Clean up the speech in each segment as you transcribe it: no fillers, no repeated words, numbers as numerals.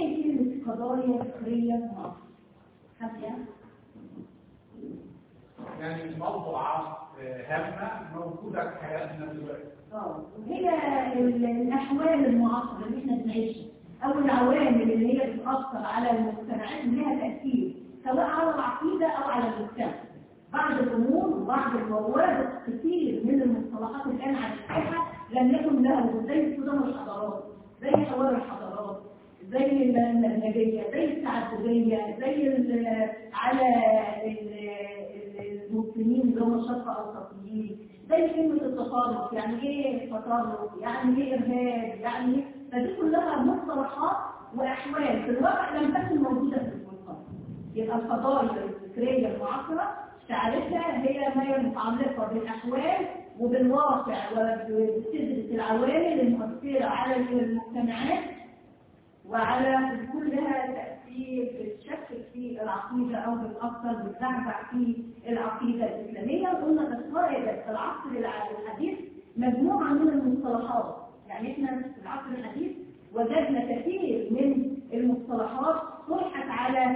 ايه كلمة قضايا فكرية في مصر؟ حد يعرف؟ يعني موضوعات هامة موجودة في حياتنا دلوقتي. وهي الأحوال المعاصرة اللي احنا بنعيشها أو العوامل اللي هي بتأثر على المجتمعات اللي لها تأثير سواء على العقيدة أو على المجتمع. بعض الأمور وبعض الموارد كثير من المصطلحات الآن على الساحة لم يكن لها وجود، زي صدام الحضارات، زي حوار الحضارات، زي المنهجية، زي التعددية، زي على المسلمين اللي هم شرق أوسطيين، زي كلمة التطرف، يعني ايه التطرف؟ يعني ايه إرهاب؟ يعني ايه؟ فدي كلها مصطلحات وأحوال في الواقع لم تكن موجودة في المجتمع. يبقى القضايا الفكرية المعاصرة تعرفها هي ما هي متعلقة بالأحوال وبالواقع وبتدرس العوامل المؤثرة على المجتمعات وعلى كلها تأثير بتشكل في العقيدة أو بتأثر بتدعبع في العقيدة الإسلامية. وقلنا تتواجد في العصر الحديث مجموعة من المصطلحات، يعني احنا في العصر الحديث وجدنا كثير من المصطلحات طرحت على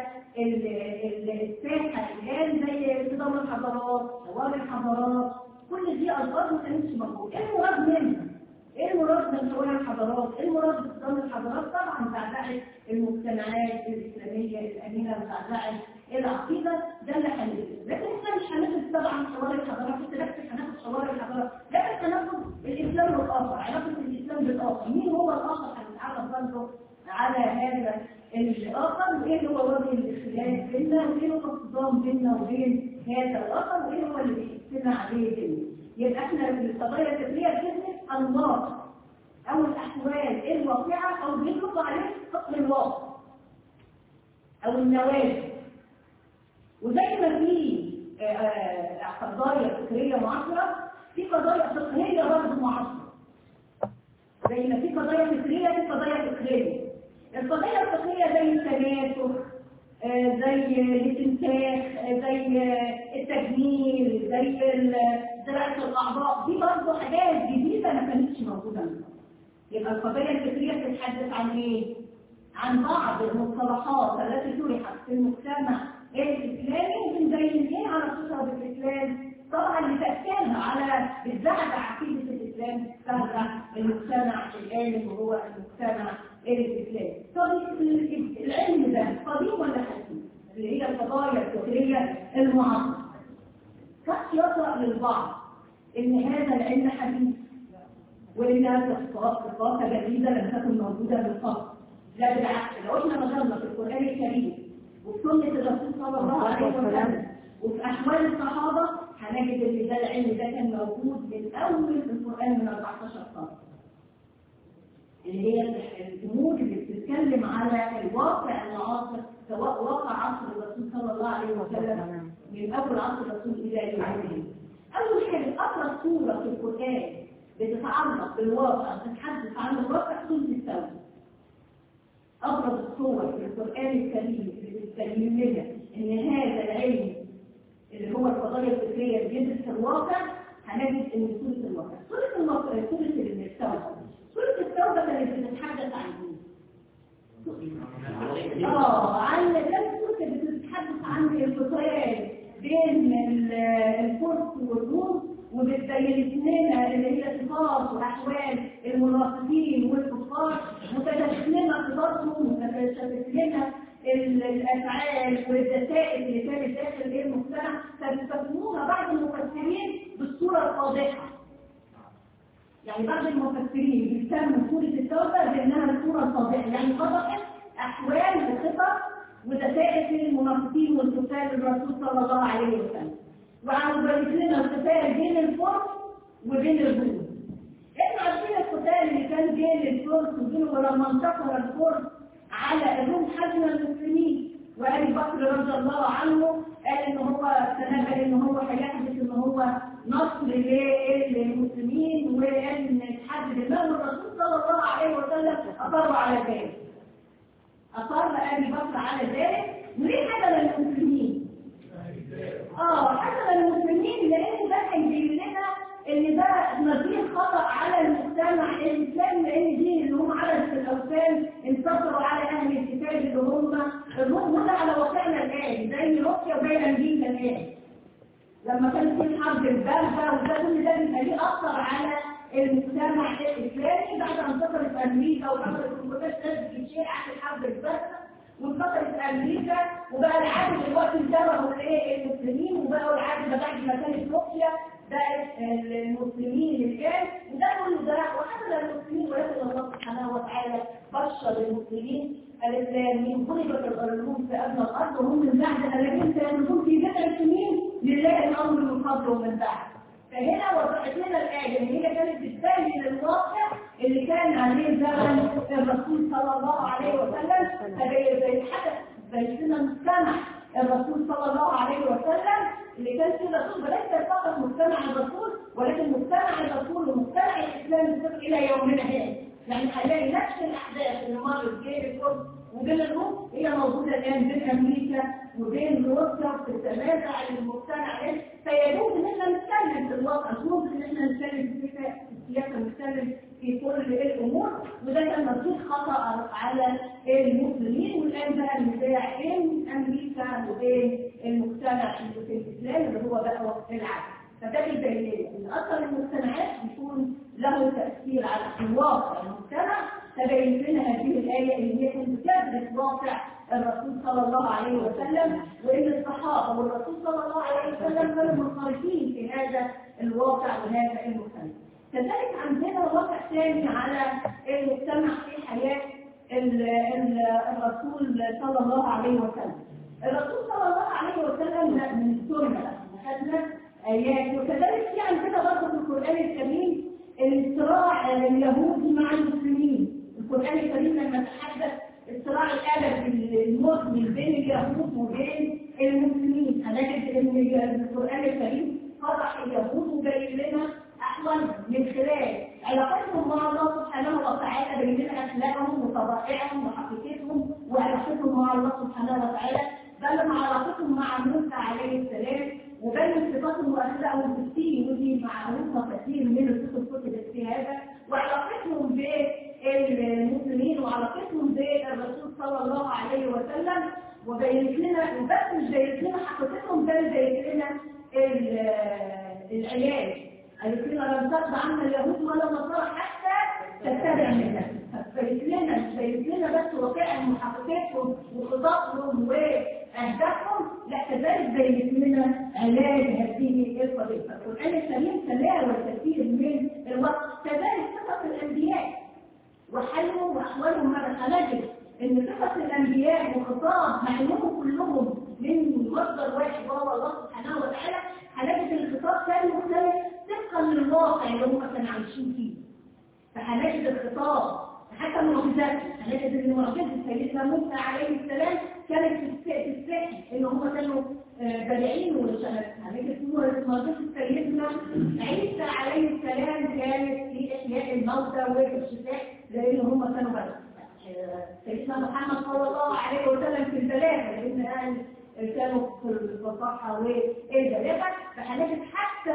الساحة الآن زي صدام الحضارات، حوار الحضارات، كل دي ألفاظ ما كانتش موجودة. إيه المراد منها؟ ايه المراد من حوار الحضارات؟ ايه المراد بصدام الحضارات؟ طبعا تعزعت المجتمعات الاسلاميه الامينه وتعزعت العقيده، ده اللي هندرسه. لكن احنا مش هناخد طبعا حوار الحضارات، انت بس هناخد حوار الحضارات، لكن هناخد الاسلام والاخر، علاقه الاسلام بالاخر، مين هو الاخر؟ هنتعرف برضه على هذا الاخر، وايه هو وجه الاختلاف بيننا، وايه هو الصدام بيننا وبين هذا الاخر، وايه هو اللي بيحسنا عليه بيننا. يبقى احنا في القضايا الفكريه بندرس الواقع او الاحوال الواقعه او بيطلق عليه فقر الواقع او النوازل. وزي ما في قضايا فكريه معاصره في قضايا فقهيه برضه معاصره. زي ما في قضايا فكريه في قضايا فكريه. القضايا الفقهيه زي التناسخ، زي الاستنساخ، زي التجميل، زي زراعة الأعضاء، دي برضه حاجات جديدة ما كانتش موجودة من قبل. يبقى القضايا الفكرية بتتحدث عن إيه؟ عن بعض المصطلحات التي طرحت في المجتمع الإسلامي وبنبين إيه علاقتها بالإسلام، طبعا لتأثيرها على بتزعزع عقيدة الإسلام، بتزعزع المجتمع الآن وهو المجتمع الإسلامي. طب العلم ده قديم ولا حديث؟ اللي هي القضايا الفكرية المعاصرة. قد يطرأ للبعض إن هذا العلم حديث وإنها ثقافة جديدة لم تكن موجودة من قبل. لا بالعكس، لو احنا نظرنا في القرآن الكريم وفي سنة الرسول صلى الله عليه وسلم وفي أحوال الصحابة هنجد إن ده العلم ده كان موجود من أول القرآن من 14 قرن. اللي هي الأمور اللي بتتكلم على الواقع المعاصر سواء واقع عصر الرسول صلى الله عليه وسلم من أول عصر الرسول إلى اليوم. أول حاجة أقرأ سورة في القرآن بتتعلق بالواقع بتتحدث عن الواقع سورة التوبة. أبرز الصور في القرآن الكريم اللي بتبين لنا إن هذا العلم اللي هو القضايا الفكرية اللي بيدرس الواقع هنجد إن سورة الواقع سورة التوبة. سورة التوبة كانت بتتحدث عن ايه؟ عن كانت سورة بتتحدث عن الانفصال بين الفرس والروم وبتبين لنا اللي هي صفات واحوال المنافقين والكفار متداخلين صفاتهم ومتداخلين الافعال والدسائل اللي كانت داخل المجتمع، فبيسموها بعض المفسرين بالصورة الفاضحة. يعني بعض المفسرين بيسموا سورة التوبة بأنها الصورة الفاضحة، يعني فضحت أحوال وخطط ودسائل المنافقين والكفار للرسول صلى الله عليه وسلم. وعم بيبين لنا القتال بين الفرس وبين الروم. احنا عارفين القتال اللي كان بين الفرس وبين ولما انتصر الفرس على الروم حزم المسلمين، وابي بكر رضي الله عنه قال ان هو تنبأ ان هو هيحدث ان هو نصر للمسلمين وان تحدد الله، والرسول صلى الله عليه وسلم اصر على ذلك. اصر ابي بكر على ذلك، وليه حدث للمسلمين؟ حسب المسلمين لان ده هيبين لنا ان ده نظير خطأ على المجتمع الاسلامي، لان دين اللي هم عبدة الاوثان انتصروا على اهل الكتاب كان. لما كانت في الحرب الباردة وده كل ده بيبقى ليه أثر على المجتمع الإسلامي بعد أن انتصرت أمريكا وانتصرت الكونجرس بشيء عن الحرب الباردة وانتصرت أمريكا وبقى العدد دلوقتي انتبهوا المسلمين وبقوا العدد بعد ما كانت روسيا بقت المسلمين الآن وده كله ده وحصل المسلمين ولكن الله سبحانه وتعالى بشر المسلمين الإسلاميين ضربت الأرض في أدنى الأرض وهم من بعد 30 سنة في 9 سنين لله الأمر من قبل ومن بعد. فهنا وضحت لنا الآية إن هي كانت بتبين الواقع اللي كان عليه زمن الرسول صلى الله عليه وسلم فزي حدث زي مجتمع الرسول صلى الله عليه وسلم اللي كان فيه الرسول وليس فقط مجتمع الرسول ولكن مجتمع الرسول ومجتمع الإسلام يصل إلى يومنا هذا. يعني هنلاقي نفس الأحداث اللي مرت بين الكرد وبين الروم هي موجودة الآن بين أمريكا وبين روسيا في التنازع المجتمع ده فيجوز إن احنا نتكلم في الواقع ممكن إن احنا نتكلم في السياسة نتكلم في كل الأمور وده كان مردود خطأ على المسلمين والآن بقى النزاع بين أمريكا وبين المجتمع الإسلامي اللي هو بقى وقت العالم. فده بيبين ان اثر المجتمعات بيكون له تاثير على الواقع المجتمع تبين لنا هذه الايه اللي هي كانت بتدرس واقع الرسول صلى الله عليه وسلم وان الصحابه والرسول صلى الله عليه وسلم كانوا منخرطين في هذا الواقع وهذا المجتمع. كذلك عندنا واقع ثاني على المجتمع في حياه الرسول صلى الله عليه وسلم. الرسول صلى الله عليه وسلم من السنه خدنا آيات وكذلك في عندنا برضه في القرآن الكريم الصراع اليهودي مع المسلمين. القرآن الكريم لما تحدث الصراع الأبدي المزمن بين اليهود وبين المسلمين هنجد إن القرآن الكريم فضح اليهود وبين لنا أحوالهم من خلال علاقتهم مع الله سبحانه وتعالى بين لنا أخلاقهم وطبائعهم وحقيقتهم وعلاقتهم مع الله سبحانه وتعالى بل مع علاقتهم مع موسى عليه السلام وبين صفاتهم واخلاقهم بالدين ودي معروفه كثير من الكتب كتبت في هذا وعلاقتهم بالمسلمين وعلاقتهم بالرسول صلى الله عليه وسلم وبينت لنا وبس مش بينت لنا حقيقتهم بل بينت لنا العلاج قالت لنا لم ترضى عنا اليهود ولا النصارى حتى تتبع ملتهم بينت لنا بس واقعهم وحقيقتهم وخططهم واهدافهم لا كذلك بينت لنا علاج هذه القضيه. فالقران الكريم تناول كثير من الوقت كذلك قصص الانبياء وحالهم واحوالهم ماذا هنجد ان قصص الانبياء وخطاب معلومهم كلهم من مصدر واحد وهو الله سبحانه وتعالى هنجد الخطاب كان مختلف طبقا للواقع اللي هم كانوا عايشين فيه. فهنجد الخطاب حتى المعجزات هنجد ان معجزه سيدنا موسى عليه السلام كانت في السحر ان هم كانوا بارعين وشهد. هنجد معجزه سيدنا عيسى عليه السلام كانت في احياء الموتى والشفاء لان هم كانوا بارعين. سيدنا محمد صلى الله عليه وسلم في البلاغه لان كانوا في الفصاحه والبلاغه فهنجد حتى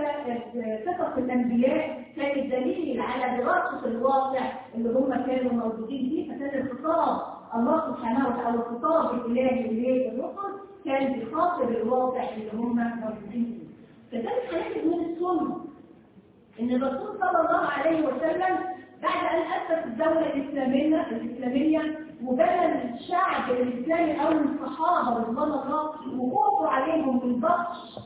قصص الانبياء كانت دليل على دراسه الواقع اللي هم كانوا موجودين فيه فكان الخطاب الله سبحانه وتعالى الخطاب الالهي للرسل كان بيخاطب الواقع اللي هم موجودين فيه. كذلك هنجد من السنه ان الرسول صلى الله عليه وسلم بعد ان اسس الدوله الاسلاميه وبنى الشعب الاسلامي او الصحابه رضوان الله وقفوا عليهم بالبطش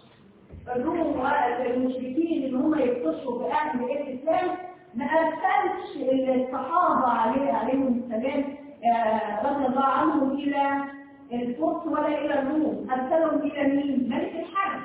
الروم والمشركين اللي هم يبطشوا باهل الاسلام ما ارسلش الصحابه عليهم السلام رضي الله عنهم الى الفرس ولا الى الروم ارسلهم الى مين؟ ملك الحبش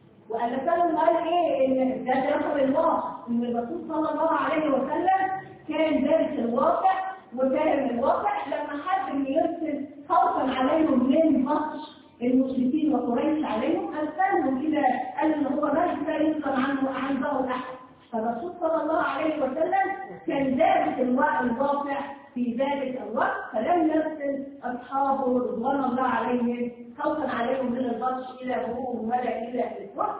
وارسلهم قال ايه ان ده دراسه الواقع ان الرسول صلى الله عليه وسلم كان دارس الواقع وفاهم الواقع لما حد يرسل خوفا عليهم من بطش المشركين وقريش عليهم ارسلهم الى قال ان هو لا يسلم عنه احد. فالرسول صلى الله عليه وسلم كان دارس الواقع في ذلك الوقت فلم يرسل اصحابه رضوان الله عليهم خوفا عليهم من البطش الى الروم ولا الى الفرس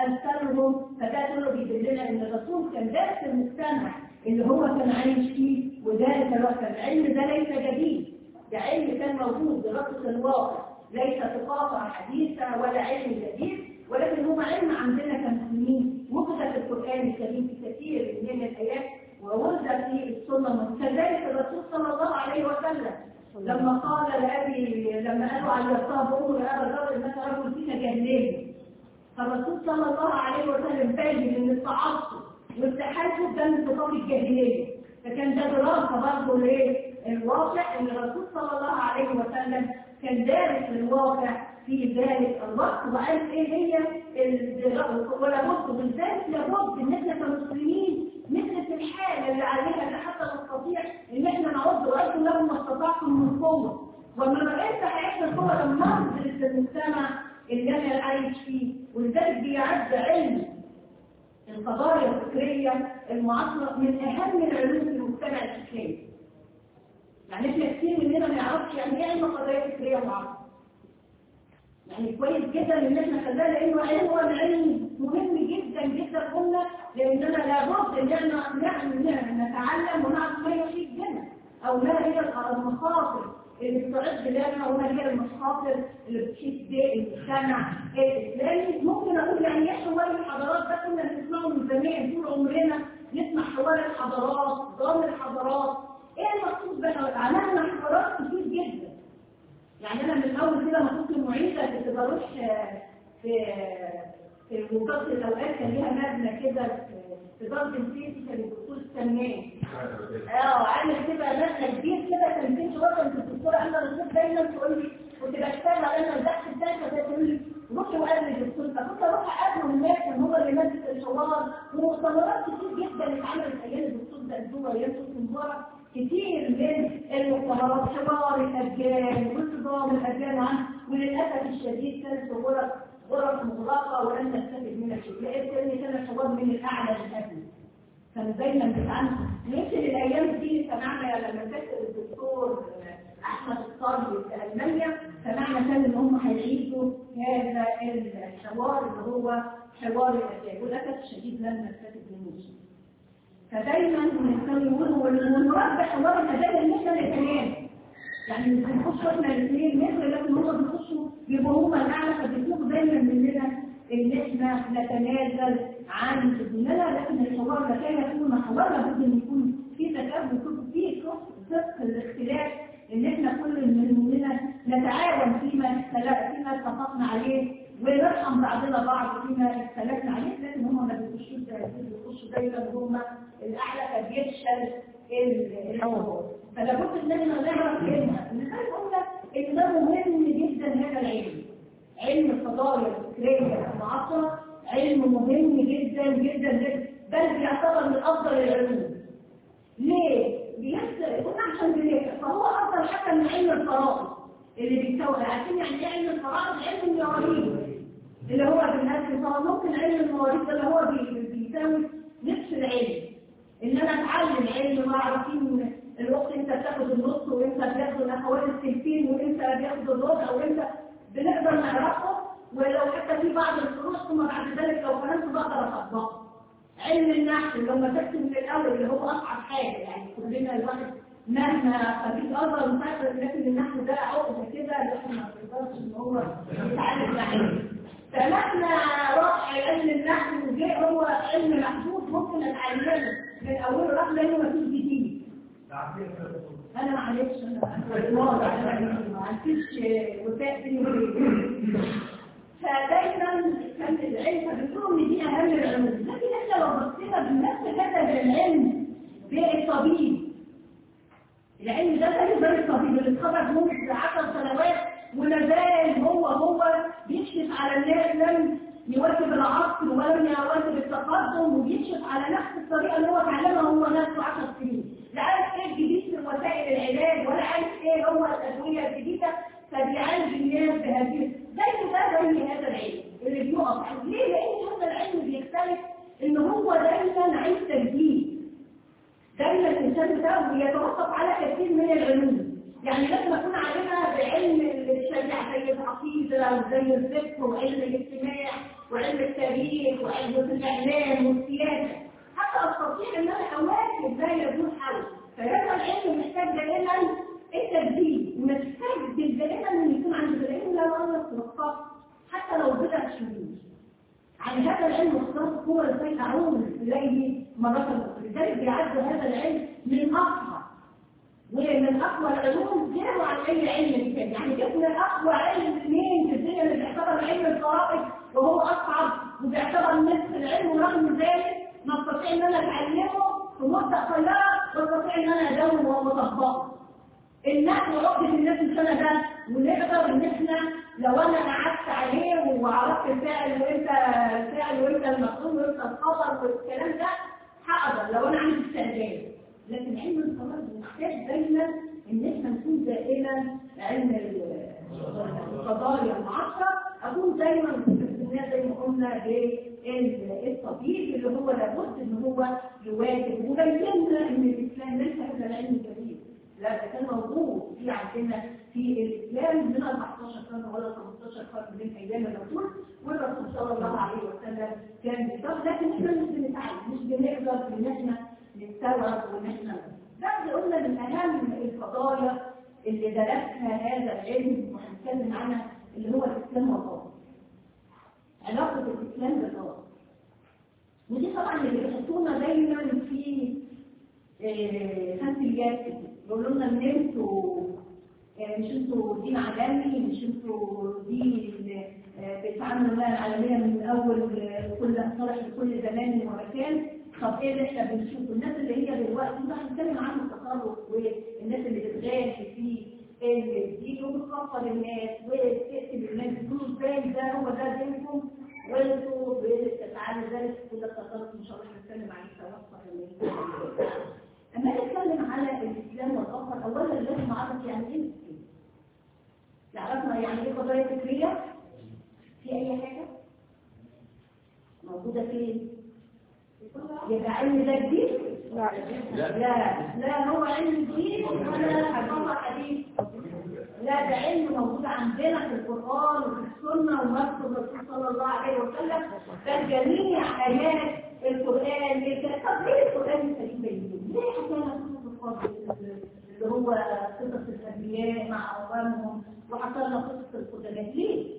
ارسلهم. فده كله بيدلنا ان الرسول كان دارس المجتمع اللي هو كان عايش فيه وذلك الوقت العلم ده ليس جديد ده علم كان موجود دراسه الواقع ليس ثقافه حديثه ولا علم جديد ولكن هو علم عندنا كمسلمين وجد في القرآن الكريم في كثير من الآيات وورد في السنة. كذلك الرسول صلى الله عليه وسلم لما قال لأبي لما قالوا على اليسار بقولوا يا رجل إنك رجل فيك جاهلية، فالرسول صلى الله عليه وسلم بين ان التعصب والتحاسب ده من صفات الجاهليه، فكان ده دراسه برضه للواقع ان الرسول صلى الله عليه وسلم كان دارس الواقع في ذلك الوقت وقال ايه هي ولا بد بالذات لابد ان احنا كمسلمين ندرس الحاله اللي عليها حتى نستطيع ان احنا نعد وانتم لهم ما استطعتم من قوه، وما بقيت حياتنا القوه لما ندرس المجتمع اللي انا عايش فيه. ولذلك بيعد علم القضايا الفكريه المعاصره من اهم العلوم في المجتمع الاسلامي. يعني احنا كتير مننا ما يعرفش يعني ايه علم قضايا فكريه معاصره. يعني كويس جدا ان احنا خلاه لانه علم هو العلم مهم جدا جدا قلنا لاننا لابد ان احنا نتعلم ونعرف ما يحيط بنا او ما هي المخاطر اللي بتعد لنا وما هي المخاطر اللي بتحيط بالمجتمع الاسلامي. ممكن اقول يعني ايه حوار الحضارات ده كنا بنسمعه من زمان طول عمرنا نسمع حوار الحضارات ضم الحضارات. ايه المقصود بها؟ عملنا حوارات كتير جدا. يعني انا من الاول كده ما كنت معيده كنت بروح في مقابله الاوقات كان ليها مبنى كده في دار الفيسي كان الدكتور السمان عامل كده مبنى كبير كده كان فيه شرطه كانت الدكتوره انا الرسول دايما تقول لي كنت بشتغل انا البحث بتاعي فتقول لي روحي وقابلي الدكتور، فكنت اروح اقابله الناس كان هو اللي ماسك الحوار ومؤتمرات كتير جدا اتعملت ايام الدكتور ده ايام حسني مبارك كتير من المؤتمرات حوار الأديان وانتظام الأديان عنه. وللأسف الشديد كانت غرف مغلقة ولم تستفد منها شيء، لأن كان الحوار من الأعلى للأدنى. كان دايما بيتعامل مثل الأيام دي سمعنا لما كتب الدكتور أحمد الصالح في ألمانيا سمعنا كان إن هم هيعيدوا هذا الحوار اللي هو حوار الأديان، وللأسف الشديد لم نستفد منه شيء. فدايما بنقول والمراد بحوار الاداب ان احنا الاثنين يعني مش بنخش احنا الاثنين مثل لكن هم بيخشوا يبقوا هم الاعلى فبيطلبوا دايما مننا ان احنا نتنازل عن ديننا، لكن الحوار ده كان يكون حوار لابد ان يكون في تكافؤ ويكون في صدق الاختلاف ان احنا كل مننا نتعاون فيما اتفقنا عليه ونرحم بعضنا بعض فيما اختلفنا عليه، لكن هم ما بيخشوا دايما هم الاعلى فبيفشل الحوار. فلا بد ان احنا نعرف كلمه لذلك قلنا ان ده مهم جدا هذا العلم. علم القضايا الفكريه المعاصره علم مهم جدا جدا جدا بل بيعتبر من افضل العلوم. ليه؟ قلنا عشان بنفهم فهو افضل حتى من علم الفرائض اللي بيساوي. عارفين يعني ايه علم الفرائض؟ علم المواريث اللي هو بالنسبه طبعا ممكن علم المواريث اللي هو بيساوي نفس العلم ان انا اتعلم علم واعرف فيه الوقت انت بتاخد النص وانت بتاخد الاخوات الثلثين وانت بتاخد الربع وانت بنقدر نعرفه ولو حتى في بعض الفروق ثم بعد ذلك لو فهمت بقدر اطبقه. علم النحو لما تكتب من الاول اللي هو اصعب حاجه يعني كلنا الواحد مهما خريج ازهر مسافر لكن النحو ده عقده كده احنا ما نقدرش ان هو يتعلم نحو. فمهما راح علم النحو وجاء هو علم محدود ممكن اتعلمه من اوله راح لانه ما فيش جديد. انا معلش انا ما عنديش وفاء بيني وبينك. فدايما كان العلم بتقول ان دي اهم العلوم، لكن احنا لو بصينا بنفس هذا العلم بالطبيب العلم ده زي الطبيب اللي اتخرج منذ 10 سنوات ولازال هو بيكشف على الناس لم يواكب العصر ولم يواكب التقدم وبيكشف على نفس الطريقه اللي هو اتعلمها هو نفسه 10 سنين. لا عارف ايه الجديد في وسائل العلاج ولا عارف ايه هو الادويه الجديده فبيعالج الناس بهذه زي هذا العلم اللي بيقف. ليه؟ لان هذا العلم بيختلف ان هو دايما عايز تجديد. دايما الانسان ده بيتوقف على كثير من العلوم. يعني لازم نكون علينا بعلم الشريعه زي العقيده وزي الفقه وعلم الاجتماع وعلم التاريخ وعلم الاعلام والسياسه حتى استطيع ان انا اواكب ما يدور حولي. فهذا العلم محتاج دائما التجديد ونستجدد دائما ان يكون عندي العلم لا نقص حتى لو بضع شهور عن هذا العلم واختلاط هو ازاي اعود اليه مرة اخرى. لذلك بيعد هذا العلم من اصعب ومن اقوى العلوم غير عن اي علم ثاني. يعني جبنا اقوى علم اثنين في الدنيا اللي بيعتبر علم الفرائض وهو اصعب وبيعتبر نصف العلم، ورغم ذلك نستطيع ان انا اتعلمه في مده قليله واستطيع ان انا اداوم واطبقه. الناس وعقدة الناس السنة ده، ونقدر ان احنا لو انا قعدت عليه وعرفت الفاعل وانت الفاعل وانت المفعول وانت الخبر والكلام ده هقدر لو انا عندي استعداد. لكن علم الفرائض محتاج دايما ان احنا نكون دائما علم القضايا المعاصرة، اكون دايما الناس زي ما قلنا بالطبيب اللي هو لابد ان هو يواجه وبينا ان الاسلام ليس الا العلم الجديد. لا ده كان موجود في عندنا في الاسلام من 14 قرن ولا 15 قرن من ايام الرسول، والرسول صلى الله عليه وسلم كان بيطلع، لكن احنا مش بنتعلم، مش بنقدر ان احنا نستوعب وان احنا ده قلنا من اهم القضايا اللي درسها هذا العلم وهنتكلم عنها اللي هو الاسلام والقضاء. علاقه الاسلام بالقضاء. ودي طبعا اللي بيحطونا دايما في خلفيات يقولوا لنا ان انتوا مش انتوا دين عالمي، مش انتوا دين بتتعاملوا مع العالميه من اول كل صالح لكل زمان ومكان. طب ايه اللي احنا بنشوفه؟ الناس اللي هي دلوقتي ده هنتكلم عنه التطرف والناس اللي بتغاش في الدين وبتكفر الناس وتقتل الناس بدون ازاي ده هو ده دينكم وانتوا بتفعلوا ذلك كل التطرف ان شاء الله هنتكلم عن التوسط. أما نتكلم على الإسلام والآخر، أولا لازم نعرف يعني إيه الإسلام. يعرفنا يعني إيه قضايا فكرية؟ في أي حاجة؟ موجودة فين؟ يبقى علم ده جديد؟ لا هو علم جديد ولا حديث. لا ده علم موجود عندنا في القرآن وفي السنة ومكتوب الرسول صلى الله عليه وسلم. بل جميع آيات القرآن طب ليه القرآن الكريم بيقول؟ ليه حكينا قصة الفضل اللي هو قصص الأنبياء مع أقوامهم وحصلنا قصة القدماء؟ ليه؟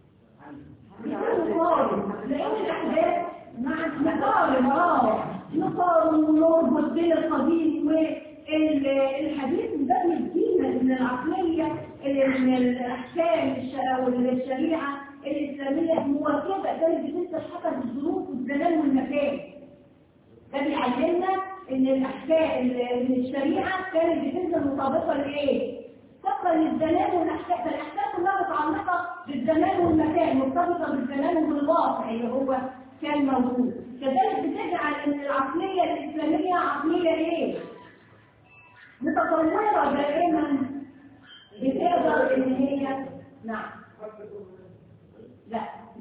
لأن الأحداث مع نقارن ونربط بين القديم والحديث ده يدينا ان العقليه ان الاحكام والشريعه الاسلاميه مواكبه كانت بتنسى حسب الظروف والزمان والمكان. ده بيعلمنا ان الاحكام ان الشريعه كانت بتنسى مطابقه لايه؟ طبقا للزمان والاحكام، فالاحكام كلها متعلقه بالزمان والمكان، مرتبطه بالزمان وبالواقع اللي هو كان موجود. كذلك بتجعل ان العقليه الاسلاميه عقليه ايه؟ متطوره دائما بتقدر ان هي نعم. لا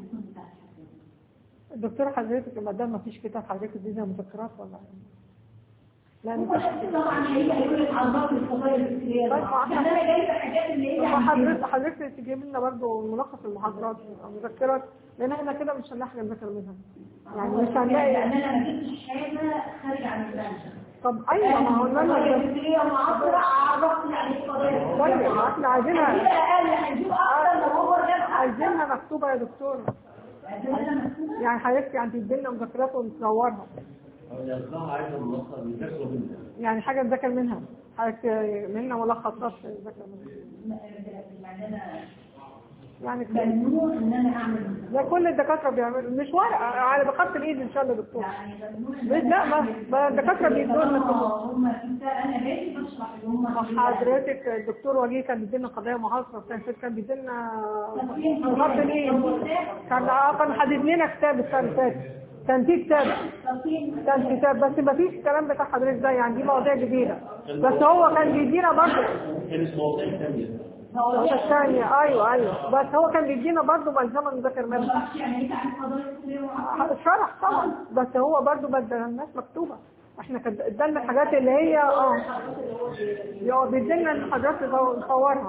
الدكتور حضرتك ما دام ما فيش كتاب حضرتك ادينا مذكرات ولا لا؟ طبعا هيقول لك عن القضايا الفكريه. انا جايبه حاجات اللي هي حضرتك تجيب لنا برضه ملخص المحاضرات او مذكرات، لان احنا كده مش هنلحق نذاكر منها. يعني مش هنلاقي لان انا ما جبتش حاجه خارج عن المنهج. طب ايوه ما هو القضايا الفكريه معاصره عرفت يعني ايه قضايا الفكريه. طيب احنا عايزينها اقل هنجيب اكتر وهو عايزينها مكتوبه يا دكتور. يعني حضرتك يعني تدي لنا مذكرات ونصورها. يعني حاجه نذاكر منها، حضرتك منها ملخصات نذاكر منها. يعني ممنوع ان انا اعمل ده كل الدكاتره بيعملوا، مش ورقه على بخط الايد ان شاء الله دكتور. لا ما الدكاتره بيدوا لنا هم انا باجي بشرح هم حضرتك الدكتور وجيه كان بيدينا قضايا محاصره كان بيدينا بخط الايد. كان حدد لنا كتاب السنه اللي فاتت، كان في كتاب بس ما فيش الكلام بتاع حضرتك ده، يعني دي مواضيع جديده بس هو كان بيدينا برضه الثانية. ايوه بس هو كان بيدينا برضه ملزمه نذاكر منها. شرح طبعا بس هو برضه بدل الناس مكتوبه. احنا ادالنا الحاجات اللي هي بيدينا المحاضرات نصورها.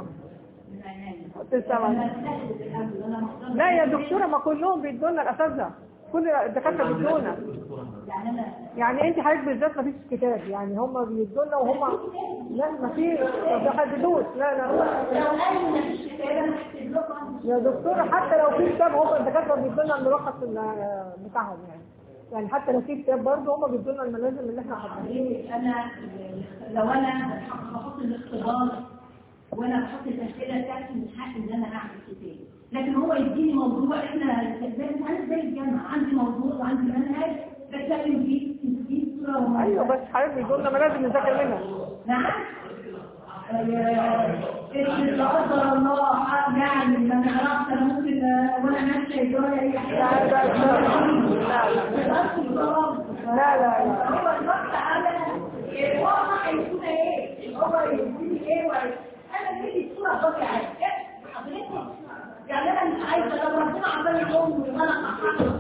لا يا دكتوره ما كلهم بيدونا الاساتذه، كل الدكاتره بيدونا. يعني انت حضرتك بالذات ما فيش كتاب، يعني هم بيدونا وهم لا ما في ما بيحددوش. لا لو قالوا ما فيش كتاب انا هكتب يا دكتورة حتى لو في كتاب هم الدكاترة بيدوا لنا الملخص بتاعهم يعني حتى لو في كتاب برضه هم بيدوا لنا الملازم اللي احنا حاطينها. انا لو انا بحط الاختبار وانا بحط الاسئله بتاعتي مش حق ان انا اعمل كتاب، لكن هو يديني موضوع احنا زي الجامعه عندي موضوع وعندي منهج بتكلم فيه في صوره. ايوه بس حضرتك بيدوا لنا ملازم نذاكر منها. نعم. لا قدر الله يعني ما نعرفش انا ممكن وانا ماشيه يجرى اي حاجه. لا هو الوقت على الواقع يكون ايه؟ هو يديني ايه انا بدي الصوره طبيعيه حضرتك يعني انا مش عايزه لو ربنا عمال يقوم وانا احقق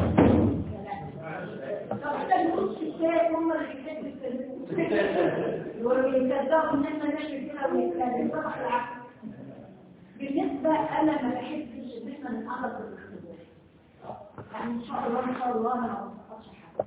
طب احنا نقول الشيء هم اللي بيكتبوا ويصدقوا ان احنا نعمل كده ونتكلم طبعا العكس. بالنسبه انا ما بحبش ان احنا نتعرض للاختبار يعني ان شاء الله انا ما بفكرش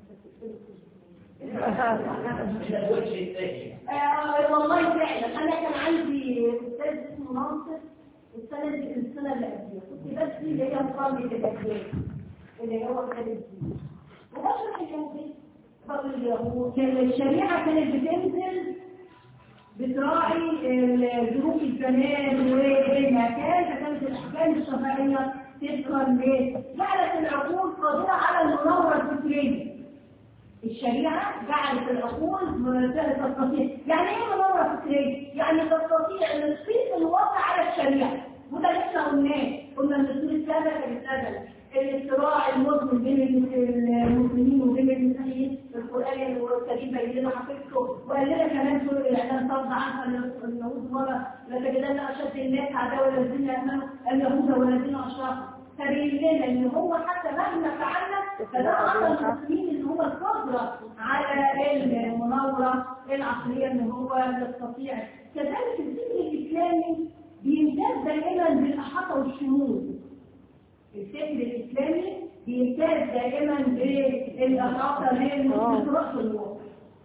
حاجه والله فعلا انا كان عندي استاذ اسمه ناصر السنه اللي قبلها كنت بس اللي هي مقامه الاسلام اللي هو كتاب الدين وبشرح اليهود بقول اليهود الشريعه كانت بتنزل بتراعي ظروف الزمان والمكان فكانت الاحكام الشرعيه تذكر ليه؟ جعلت العقول قادره على المناوره الفكريه. الشريعه جعلت العقول تستطيع، يعني ايه مناوره فكريه؟ يعني تستطيع ان تقيس الواقع على الشريعه، وده اللي احنا قلنا ان الدستور السابق كان سبب الصراع المزمن بين المسلمين وبين المسيحيين. القران الكريم بين لنا حقيقته وقال لنا كمان سوره الاعلان صد عنها اليهود مره لتجدن اشد الناس عداوه الذين امنوا اليهود والذين اشركوا. فبين لنا ان هو حتى مهما فعلنا فده اعطى المسلمين ان هو القدره على المناوره العقليه ان هو يستطيع. كذلك الفكر الاسلامي بيمتاز دائما بالاحاطه والشمول. الفكر الاسلامي بيمتاز دائما بالاحاطه بالقراءه الواقع.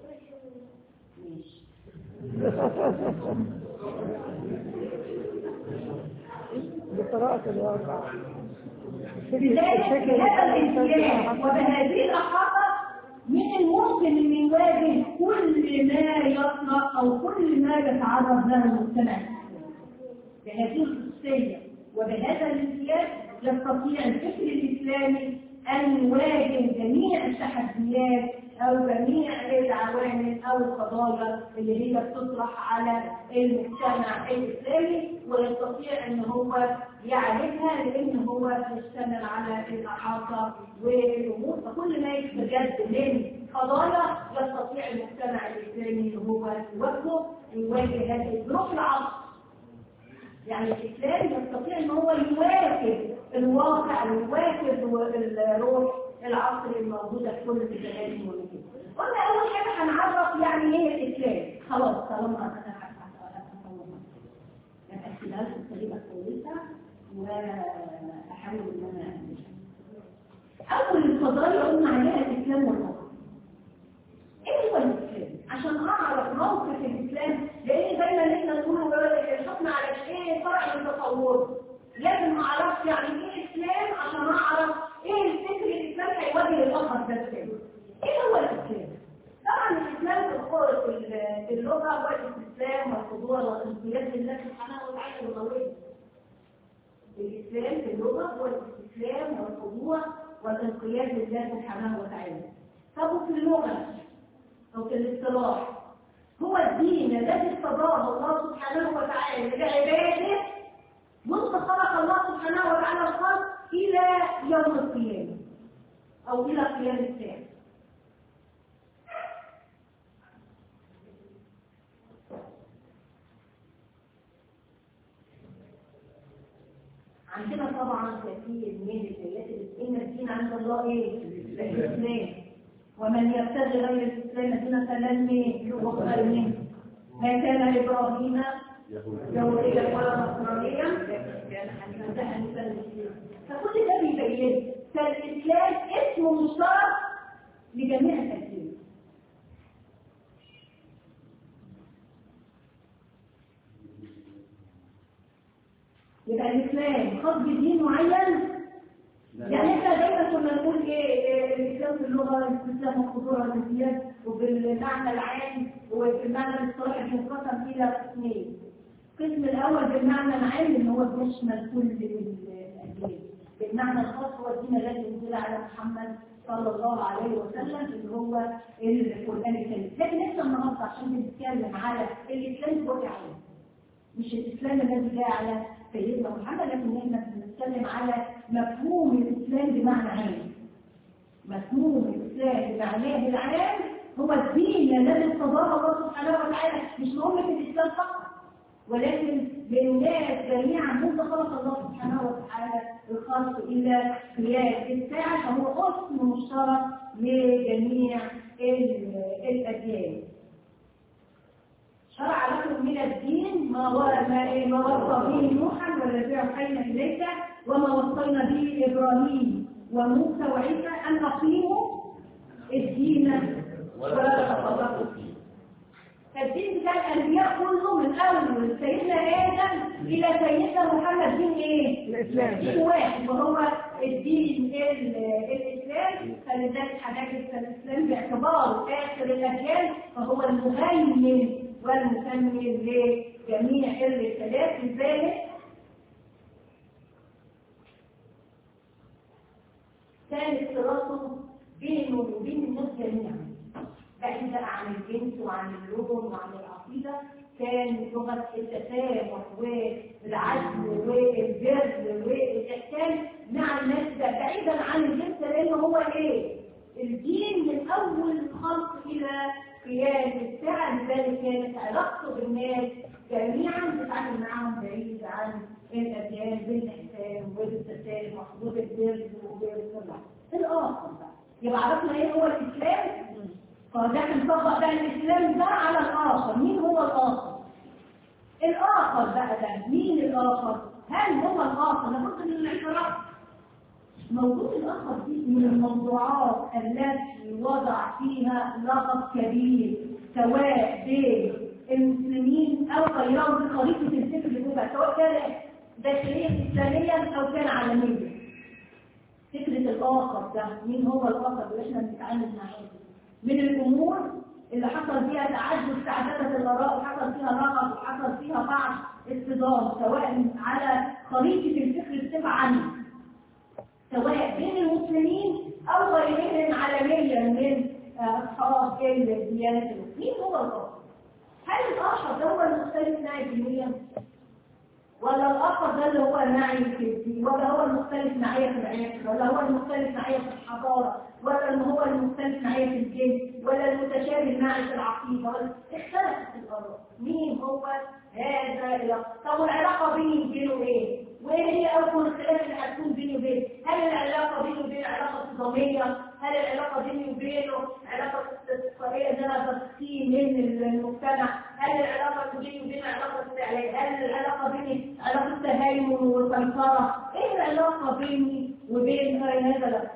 ماشي. بقراءة الواقع. بذلك بهذا الاتجاه وبهذه الأحاطة من الممكن أن يواجه كل ما يطلق أو كل ما يتعرض له المجتمع. بهذه الخصوصية وبهذا الامتياز يستطيع الفكر الإسلامي أن يواجه جميع التحديات أو جميع العوامل أو القضايا اللي هي بتطرح على المجتمع الإسلامي ويستطيع أن هو يعالجها لأن هو يشتمل على الإحاطة والأمور. فكل ما يستجد من قضايا يستطيع المجتمع الإسلامي أن هو يواجه هذه الظروف العصر. يعني الإسلام يستطيع أن هو يواكب الواقع ويواكب الروح العصر الموجودة في كل الزمان والمكان. قلنا أول حاجة هنعرف يعني إيه الإسلام. خلاص طالما أنا هأكلها لكم بطريقة كويسة وأحاول إن أنا أعملها. أول القضايا قلنا عليها الإسلام والواقع. إيه هو الإسلام؟ عشان أعرف موقف الإسلام لأن دايما إحنا نقول الحكم على شيء فرع من التصور. لازم أعرف يعني إيه الإسلام عشان أعرف إيه الفكر الإسلام هيواجه الآخر ده إزاي. إيه هو الإسلام؟ طبعا الإسلام في اللغة هو الاستسلام والخضوع والانقياد لله سبحانه وتعالى بالغوية. الإسلام في اللغة هو الاستسلام والخضوع والانقياد لله سبحانه وتعالى. طب وفي اللغة أو في الاصطلاح هو الدين الذي ارتضاه الله سبحانه وتعالى لعباده منذ خلق الله سبحانه وتعالى الخلق إلى يوم القيامة أو إلى قيام الساعة. عندنا طبعا كثير من الآيات اللي إن الدين عند الله إيه؟ الإسلام. ومن يبتغي غير الإسلام دينا فلن يقبل منه. ما كان إبراهيم يهوديا ولا نصرانيا فكل ده بيبين فالإسلام اسم مشترك لجميع الأديان. يبقى الإسلام خاص بدين معين. يعني احنا دايما كنا نقول ايه الإسلام في اللغة الإسلام والخضوع والامتياز، وبالمعنى العام وبالمعنى الاصطلاحي بينقسم إلى قسمين. القسم الأول بالمعنى العام اللي هو بيشمل كل الأديان، بالمعنى الخاص هو الدين الذي أنزل على محمد صلى الله عليه وسلم اللي هو القرآن الكريم. لكن احنا النهارده عشان بنتكلم على الإسلام بوجه عام، مش الإسلام الذي جاء على سيدنا محمد، لكن احنا بنتكلم على مفهوم الإسلام بمعنى عام. مفهوم الإسلام بمعناه العام هو الدين الذي ارتضاه الله سبحانه وتعالى، مش لأمة الإسلام فقط ولكن للناس جميعا منذ خلق الله سبحانه وتعالى الخاص إلى قيام الساعة، فهو اسم مشترك لجميع الأديان. شرع لكم من الدين ما وصى به نوحا والذي أوحينا إليك وما وصينا به إبراهيم وموسى وعيسى أن أقيموا الدين ولا تفرقوا فيه. الدين بتاع الأنبياء كله من أول سيدنا آدم إلى سيدنا محمد دين إيه؟ الإسلام. دين واحد وهو الدين الإسلام. فلذلك حضرتك الإسلام باعتباره آخر الأديان فهو المهيمن والمكمل لجميع الرسالات. لذلك كانت دراسته بينه وبين الناس جميعا بعيدة عن الجنس وعن اللغة وعن العقيدة. كان لغة التسامح والعدل والبر والإحسان مع الناس بعيدا عن الجنس، لأنه هو إيه؟ الدين من أول الخلق إلى قيام الساعة. لذلك كانت علاقته بالناس جميعا تتعامل معهم بعيد عن الأديان بالإحسان وبالتسامح وبالبر وبالصلاح. الآخر بقى يبقى عرفنا إيه هو الإسلام؟ فده هنطبق بقى الإسلام ده على الآخر. مين هو الآخر؟ الآخر بقى ده مين الآخر؟ هل هو الآخر لابد من الاعتراف؟ موضوع الآخر دي من الموضوعات التي وضع فيها لغط كبير سواء بين المسلمين أو غيرهم في خريطة الفكر الأولى، سواء كان داخليا إسلاميا أو كان عالميا. فكرة الآخر ده مين هو الآخر اللي احنا بنتعامل معاه؟ من الأمور اللي حصل فيها تعدد تعددت الآراء وحصل فيها لغط وحصل فيها بعض اصطدام سواء على خريطة الفكر بصفة عامة، سواء بين المسلمين أو غيرهم عالميا من أصحاب الديانات الأخرى. مين هو الآخر؟ هل الآخر ده هو المختلف معي دينيا؟ ولا الآخر ده اللي هو معي في الدين؟ ولا هو المختلف معايا في العيادة؟ ولا هو المختلف معايا في الحضارة؟ ولا هو المختلف معايا في الجنس؟ ولا المتشابه معي في العقيدة؟ اختلفت الآراء. مين هو هذا الآخر؟ طب العلاقة بيني وبينه إيه؟ وإيه هي أول الخلاف اللي هتكون بيني وبينه؟ هل العلاقة بيني وبينه علاقة صدامية؟ هل العلاقة بيني وبينه علاقة استثقالية إن أنا بسقيه من المجتمع؟ هل العلاقة بيني وبينه علاقة استعلاء؟ هل العلاقة بيني علاقة تهيمن وسيطرة؟ إيه العلاقة بيني وبين هذا؟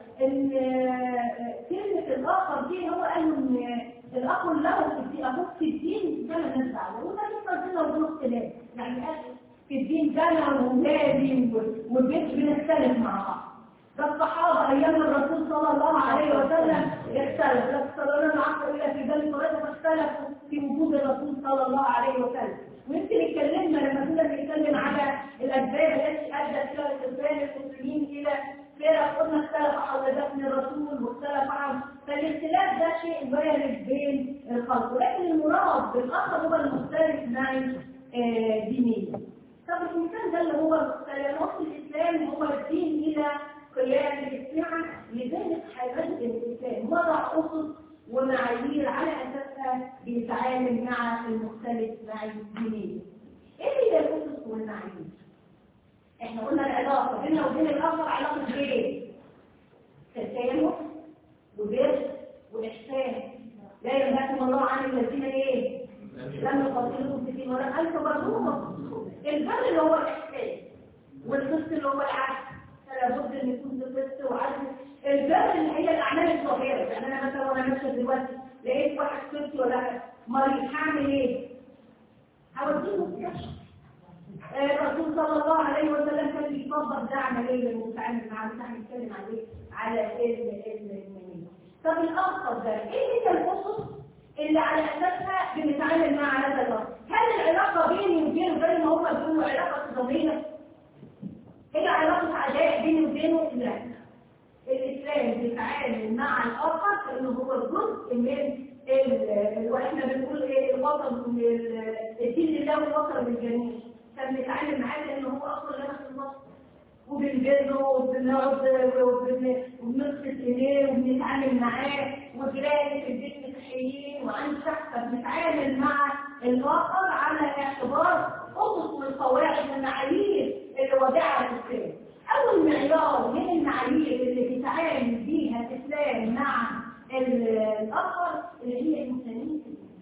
كلمة الآخر دي هو قالوا إن الأخ له أخوك في الدين ده ما نزع له، وده لسه بيننا وبين اختلاف، يعني في الدين ده ولادي والبيت بنختلف مع بعض. ده الصحابة أيام الرسول صلى الله عليه وسلم يختلف، لا تستطيعون العصر إلا في ذلك ولكن فاختلفوا في وجود الرسول صلى الله عليه وسلم. ويمكن اتكلمنا لما كنا بنتكلم على الأسباب التي أدت إلى انقسام المسلمين إلى فرق، قلنا اختلف حول دفن الرسول واختلف عنه، فالاختلاف ده شيء وارد بين الخلق، ولكن المراد بالآخر هو المختلف معي دينيا. طب الإنسان ده اللي هو المختلف، وقت الإسلام هو الدين إلى قيام الساعة. لذلك حيث الإنسان وضع أسس ومعايير على أساسها بيتعامل مع المختلف معي دينيا. إيه هي الأسس والمعايير؟ إحنا قلنا العلاقة بيننا وبين الآخر علاقة إيه؟ تسامح وبر وإحسان. لا ينهاكم الله عن الذين إيه؟ لم يقاتلوكم في الدين ولا أن تبروهم. البر اللي هو الإحسان والقسط اللي هو العدل، فلا بد ان يكون في قسط وعدل. البر اللي هي الاعمال الصغيره، يعني انا مثلا وانا ماشيه دلوقتي لقيت واحد طفل ولا مريض، هعمل ايه؟ هوديه مستشفى. الرسول صلى الله عليه وسلم المطبخ ده عمليه وبتتعامل معاه بنتكلم على المنين. طب الاخر ده ايه هي الاسس اللي على اساسها بنتعامل مع هذا الامر؟ هل العلاقه بيني وبينه زي ما هم بيقولوا علاقه صداميه؟ هي علاقه عداء بيني وبينه؟ لا. الاسلام بيتعامل مع الاخر كانه هو جزء من واحنا بنقول ايه الوطن الدين لله والوطن للجميع. كان بيتعامل معاه لانه هو اصلا لنا في مصر وبنجده وبنقعد وبنغسل ايديه وبنتعامل معاه وجيراني في البيت مسيحيين وعندي شخص بنتعامل مع الاخر على اعتبار اسس والقواعد والمعايير اللي وضعها الاسلام. اول معيار من المعايير اللي بيتعامل بيها الاسلام مع الاخر اللي هي الانسانيه.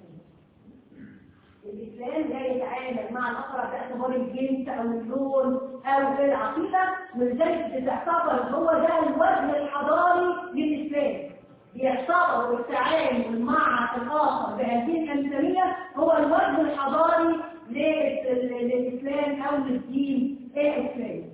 الإسلام لا يتعامل مع الأخر باعتبار الجنس أو اللون أو العقيدة، ولذلك بتعتبر هو ده الوجه الحضاري للإسلام. بيعتبر التعامل مع الآخر بهذه الإنسانية هو الوجه الحضاري للإسلام أو للدين الإسلامي.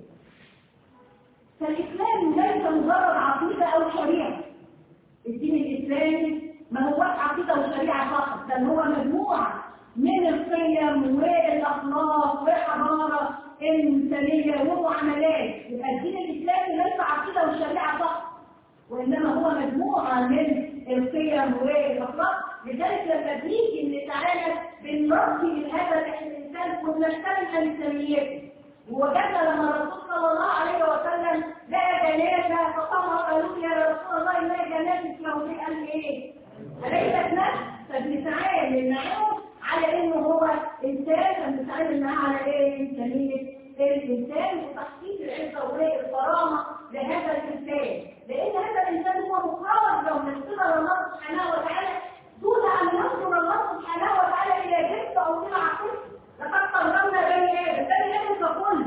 فالإسلام ليس مجرد عقيدة أو شريعة. الدين الإسلامي ما هوش عقيدة وشريعة فقط، بل هو مجموعة من القيم والاخلاق والحضاره الانسانيه ومعاملات. يبقى الدين الاسلامي ليس عقيده وشريعه فقط، وانما هو مجموعه من القيم والاخلاق. لذلك لما بنيجي نتعامل بنربي من هذا الانسان ونحترم انسانيته. ووجدنا لما الرسول صلى الله عليه وسلم لقى جنازه فقام قالوا يا رسول الله ما جنازه يهودي، قال ايه؟ أليست نفس؟ فبنتعامل معه على انه هو انسان، بنتعامل معاه على ايه؟ انسانيه الانسان وتحقيق العزه والكرامه لهذا الانسان، لان هذا الانسان هو مقرر من قبل الله سبحانه وتعالى دون ان ينظر الله سبحانه وتعالى الى جنسه او الى عقيدته. لقد قررنا بني ادم، بني ادم ككل،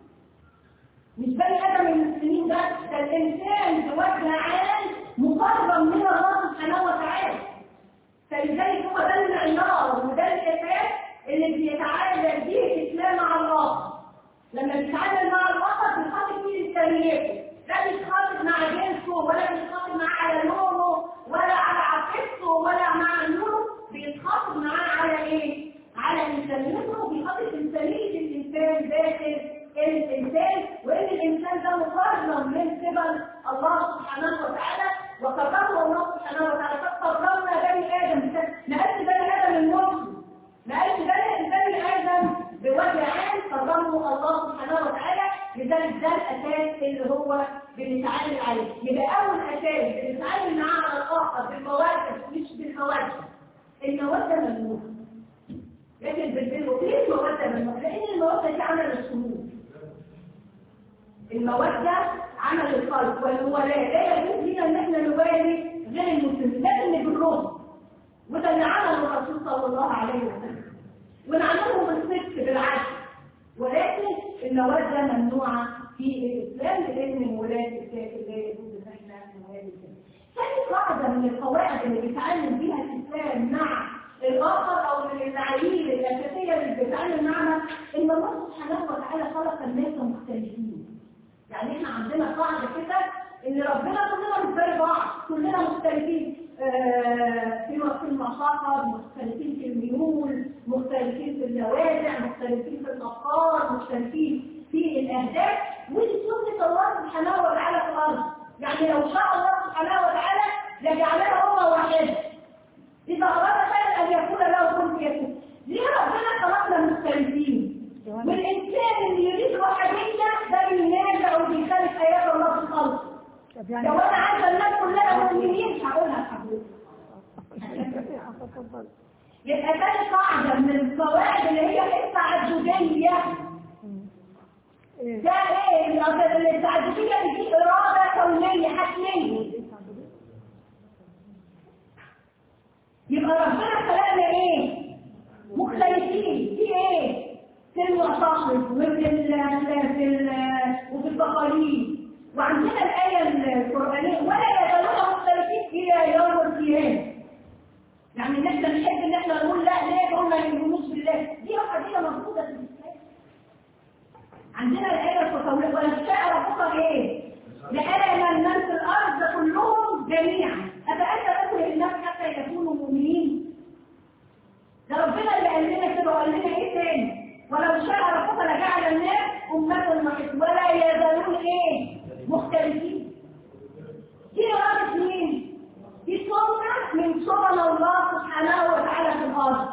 مش بني ادم المسلمين بس، ده الانسان بوجه عام مقرب من الله سبحانه وتعالى. فلذلك هو ده المعيار وده الاساس اللي بيتعامل به الاسلام مع الله. لما بيتعامل مع الاخر بيخاطب فيه انسانيته، لا بيتخاطب مع جنسه ولا بيتخاطب معاه على لونه ولا على عقيدته ولا مع نوره، بيتخاطب معاه على ايه؟ على انسانيته، وبيخاطب انسانيه الانسان داخل الانسان، وان الانسان ده مقرر من قبل الله سبحانه وتعالى. وكرمه الله سبحانه وتعالى، قد كرمنا بني ادم، ما قالش بني ادم المسلم، ما قالش بني ادم بوجه عام، كرمه الله سبحانه وتعالى. لذلك ده الاساس اللي هو بنتعامل عليه. يبقى اول اساس بنتعامل معاه على الاخر بالموده مش بالموده. الموده ممنوعه، لكن بالبر. ليه الموده ممنوعه؟ لان الموده دي عمل الصمود. المودة عمل القلب والموالاة، لا يجوز لنا ان احنا نوالي غير المسلمين، لازم نجرهم. وده اللي عمله الرسول صلى الله عليه وسلم، ونعمله بالصدق بالعدل. ولكن المودة ممنوعة في الاسلام لان المولاة الكافر لا يجوز ان احنا نوالي. ثاني قاعدة من القواعد اللي بيتعامل بها الاسلام مع الاخر او من المعايير الاساسية اللي بيتعامل معها ان الله سبحانه وتعالى خلق الناس مختلفين. يعني احنا عندنا قاعده كده ان ربنا كلنا مش زي بعض، كلنا مختلفين في المصاحب، مختلفين في الميول، مختلفين في النوازع، مختلفين في الافكار، مختلفين في الاهداف. ودي سنه الله سبحانه وتعالى في الارض. يعني لو شاء الله سبحانه وتعالى لجعلنا امه واحده. اذا اراد شيئا ان يكون له كن فيكون. ليه ربنا خلقنا مختلفين؟ والإنسان اللي يريد وحدية ده بينازع وبيخالف آيات الله في الخلق. لو أنا عايزة الناس كلها مؤمنين هقولها لحضرتك. يبقى تاني قاعدة من القواعد اللي هي التعددية. ده ايه؟ التعددية دي إرادة كونية حتمية. يبقى ربنا خلقنا ايه؟ مختلفين في ايه؟ في المعتقد وفي التقاليد. وعندنا الآية القرآنية ولا يزالون مختلفين إلى يوم القيامة. يعني ان احنا نحب ان احنا نقول لا ليه هم ما يؤمنوش بالله، دي قضية موجودة في الإسلام. عندنا الآية القرآنية ولا شاء ايه؟ لآمن من في الارض كلهم جميعا. افانت تكره الناس حتى يكونوا مؤمنين؟ ده ربنا اللي قال لنا كده، وقال لنا ايه تاني؟ ولو شاء ربك لجعل الناس امه واحده ولا يزالون ايه؟ مختلفين. دي إرادة مين؟ دي سنة من سنن الله سبحانه وتعالى في الأرض.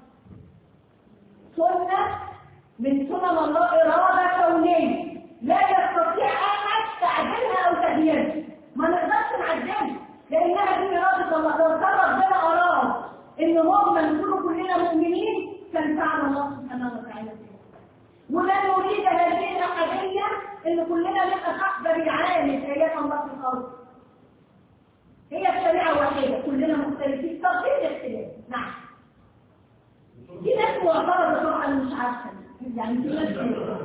سنة من سنن الله، إرادة كونية لا يستطيع أحد تعديلها أو تغييرها. ما نقدرش نعدلها لأنها دي إرادة الله. لو كان ربنا أراد إن هم نكونوا كلنا مؤمنين كان فعل الله سبحانه وتعالى. ولا نريد هذه الأحدية إن كلنا نبقى صحبة بعالم آيات الله في الأرض. هي الشريعة واحدة كلنا مختلفين. طب ايه الاختلاف؟ نعم. في ناس معترضة طبعا مش عارفة، يعني في ناس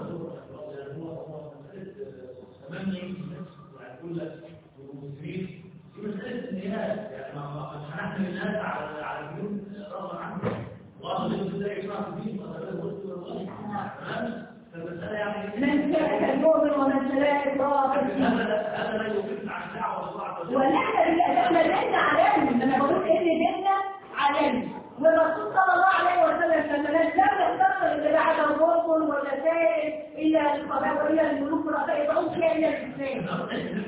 المسلمين في مسألة النهاية، يعني ما هنحمل الناس على الدين رغم عنه وأصل الإنسان يشرع في الدين تمام؟ فالمسألة يعني من شاء المؤمن ومن شاء الرافض. هذا لا يوقفنا عن دعوة الله عز وجل. ونحن احنا ديننا عالمي. لما بقول ان ديننا عالمي والرسول صلى الله عليه وسلم لما لم يختصر الا بعد الرسل والرسائل الى القبائل والى الملوك والرؤساء يدعون فيها الى الاسلام.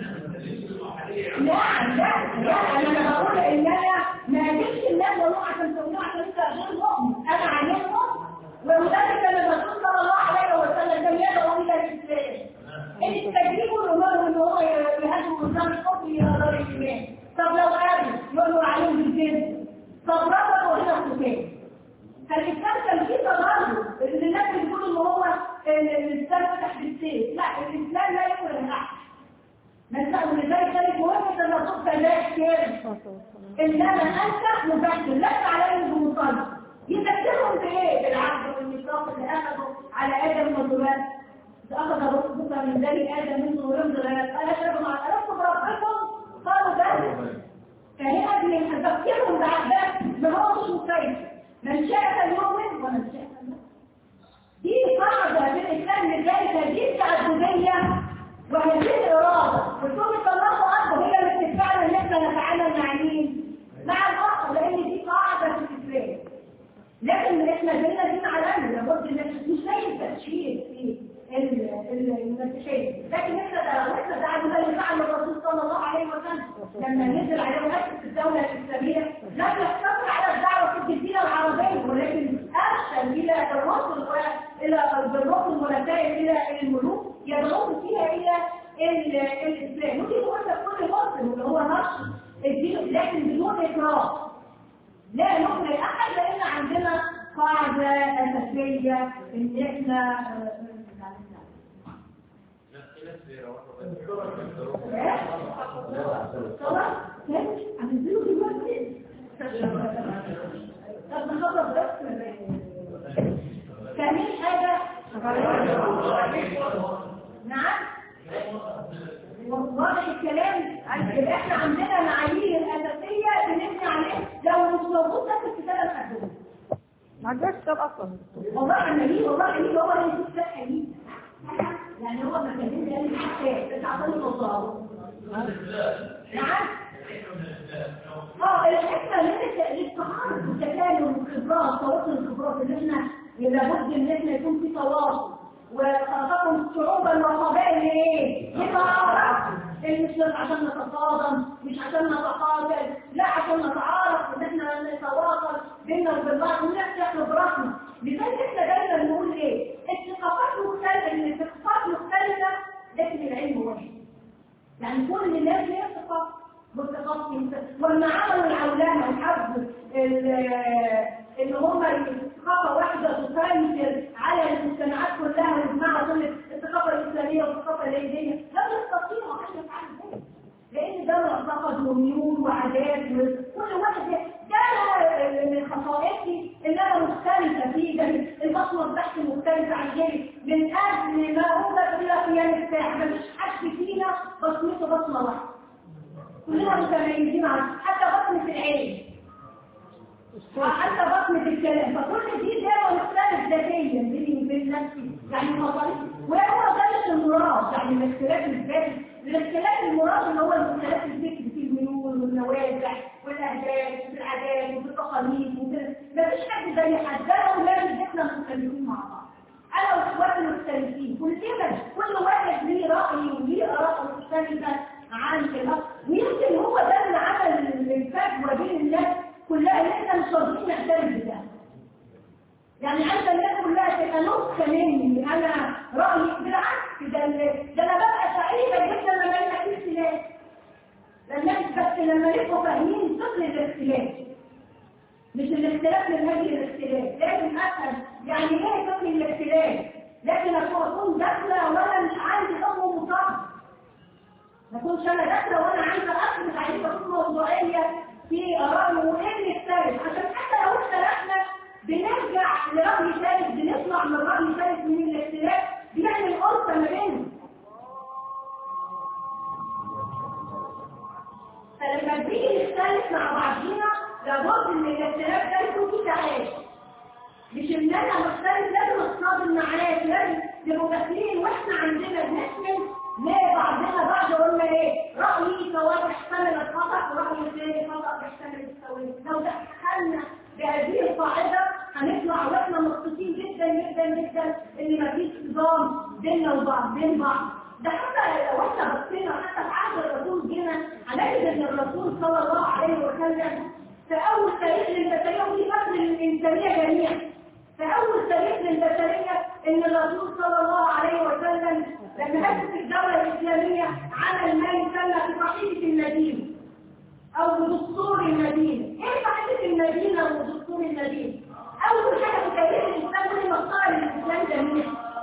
لا انا بقول ان انا ما اجيبش الناس والله عشان تقولوا عشان انت غير مؤمن. انا علمهم ولذلك الرسول صلى الله عليه وسلم لم يدعو الى الاسلام. التجريب الامر ان هو يهاجم نظام الحكم الى دار الايمان. طب لو قالوا يقولوا عليهم بالجنس، طب رفضوا هنا الكتاب. فالاسلام كان فيه تضرر ان الناس بتقول ان هو الاسلام فتح بالسيف. لا، الاسلام لا يكره احد. مثلا ولذلك كانت مهمه الرسول كذلك كده انما انت مبشر لست عليهم بمصلي. يذكرهم بايه؟ بالعهد والميثاق اللي اخذوا على ادم وذريته. أخذ ربك من ذلك آدم منه ورمز غيرت قال أشربوا مع ألفوا بربكم قالوا ذلك. فهنا بنذكرهم بعهدات ما هو مش مكيف. من شاء فليؤمن ومن شاء فليكفر. دي قاعدة في الإسلام لذلك هذه التعددية وهذه الإرادة وسنة الله أكبر هي اللي بتدفعنا إن إحنا نتعامل مع مين؟ مع الآخر، لأن دي قاعدة في الإسلام. لكن إحنا دينا دين عالمي لابد إن مش زي التأشير في المسيحية. لكن احنا دعونا لفعل الرسول صلى الله عليه وسلم لما نزل عليه مؤسس الدولة الإسلامية لم يقتصر على الدعوة في الجزيرة العربية ولكن أرسل إلى الرسل وإلى الرسل والرسائل إلى الملوك يدعون فيها إلى الإسلام. ودي مهمة كل مسلم اللي هو نشر الدين لكن بدون إكراه. لا نكره أحد لأن عندنا قاعدة أساسية إن إحنا خلاص هننزلوا دلوقتي. طب نخلص بس كمان حاجة. نعم واضح الكلام. احنا عندنا معايير أساسية بنبني عليها لو مش موجود ده في الكتاب الحدود ما عندناش كتاب اصلا. والله عمليه هو اللي يكتب حديث. يعني هو ما كان لي الكتاب بس عطاني نظاره. نعم الحكمه من التعارف والتكامل والخبرات تواصل الخبرات اللي احنا لابد ان احنا يكون في تواصل وخلقكم شعوبا وقبائل ايه؟ نتعارف. مش عشان نتصادم مش عشان نتقاتل لا عشان نتعارف ان احنا نتواصل بيننا وبين بعض ونحكي خبراتنا. لذلك احنا دايما نقول ايه؟ الثقافات مختلفه لكن العلم واحد. يعني كل الناس ليها ثقافه والثقافه ولما عملوا العولمه وحبوا ان هم ثقافه واحده تسيطر على المجتمعات كلها ويجمعوا كل الثقافه الاسلاميه والثقافه الهنديه لم يستطيعوا ان يفعلوا ذلك لان ده معتقد وميول وعادات وكل واحد ده من خصائصي ان انا مختلفه فيه. البصمه بتاعتي مختلفه عن غيري من اجل ما اوجد الى قيام الساعه. مفيش حد فينا بصمته بصمه واحده كلنا متميزين حتى بصمه العين حتى بصمة الكلام. فكل دي دعوة مختلف ذاتيا بيني وبين نفسي يعني مصاريف وهو ده الاستمرار. يعني من الاختلاف الذاتي للاختلاف المراد اللي هو الاختلاف الفكري في الميول والنوازع والاهداف وفي العادات وفي التقاليد وكده. مفيش حد زي حد، ده اولاد بيتنا مختلفين مع بعض. انا واخواتي مختلفين، كل واحد ليه راي وليه اراء مختلفه عن الاخر، ويمكن هو ده اللي عمل الفجوه بين الناس كلها، ان احنا مش راضيين نعترف بده. يعني عايزه الناس كلها تبقى نسخه مني، انا رايي بالعكس، ده انا ببقى سعيده جدا لما يبقى في اختلاف. بس لما يبقوا فاهمين فقه الاختلاف، مش الاختلاف من اجل الاختلاف، لازم افهم يعني ايه فقه الاختلاف. لكن اكون داخله وانا مش عندي حكم مطابق، ما اكونش انا داخله وانا عايزه اثبت عليه حكم موضوعيه في ارائي وايه نختلف، عشان حتى لو اختلفنا بنرجع لرأي ثالث، بنطلع من رأي ثالث من الاختلاف بيعمل ألفة ما بينهم. فلما بنيجي نختلف مع بعضينا لابد ان الاختلاف ده يكون فيه تعايش، مش ان انا مختلف لازم اصطدم معاك، لازم نبقوا داخلين واحنا عندنا بنحمل لبعضنا بعض وقلنا ايه؟ رأيي سواء يحتمل الخطأ ورأيي الثاني خطأ يحتمل السواد. لو دخلنا بهذه القاعدة هنطلع واحنا مبسوطين جدا جدا جدا ان مفيش نظام بيننا وبعض بين بعض. ده حتى لو احنا بصينا حتى في عهد الرسول جينا هنجد ان الرسول صلى الله عليه وسلم في اول تاريخ للبشريه، ودي فخر الانسانيه جميعا، في اول تاريخ للبشريه ان الرسول صلى الله عليه وسلم لما اسس الدوله الاسلاميه عمل ما يسمى بصحيفه المدينه او بدستور المدينه. ايه صحيفه المدينه ودستور المدينه؟ اول حاجه في تاريخ الاسلام هي مصادر الاسلام جميعا.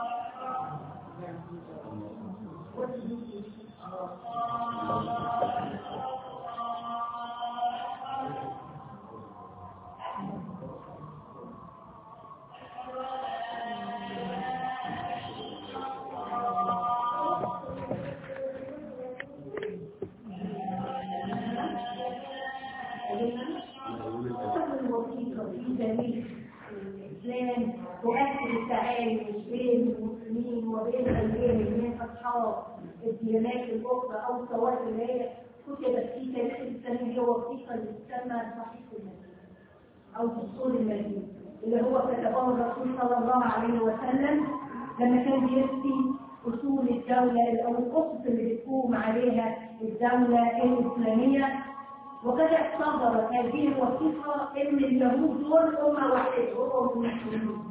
تؤثر التعايش بين المسلمين وبين غيرهم من اصحاب الديانات الاخرى او الطوائف اللي هي كتبت في تاريخ الاسلام، هي وثيقه اللي تسمى صحيفه المدينه او دستور المدينه، اللي هو كتبه الرسول صلى الله عليه وسلم لما كان بيفتي اصول الدوله او الاسس اللي بتقوم عليها الدوله الاسلاميه. وقد صدرت هذه الوثيقه ان اليهود دول امه واحده وهم المسلمين.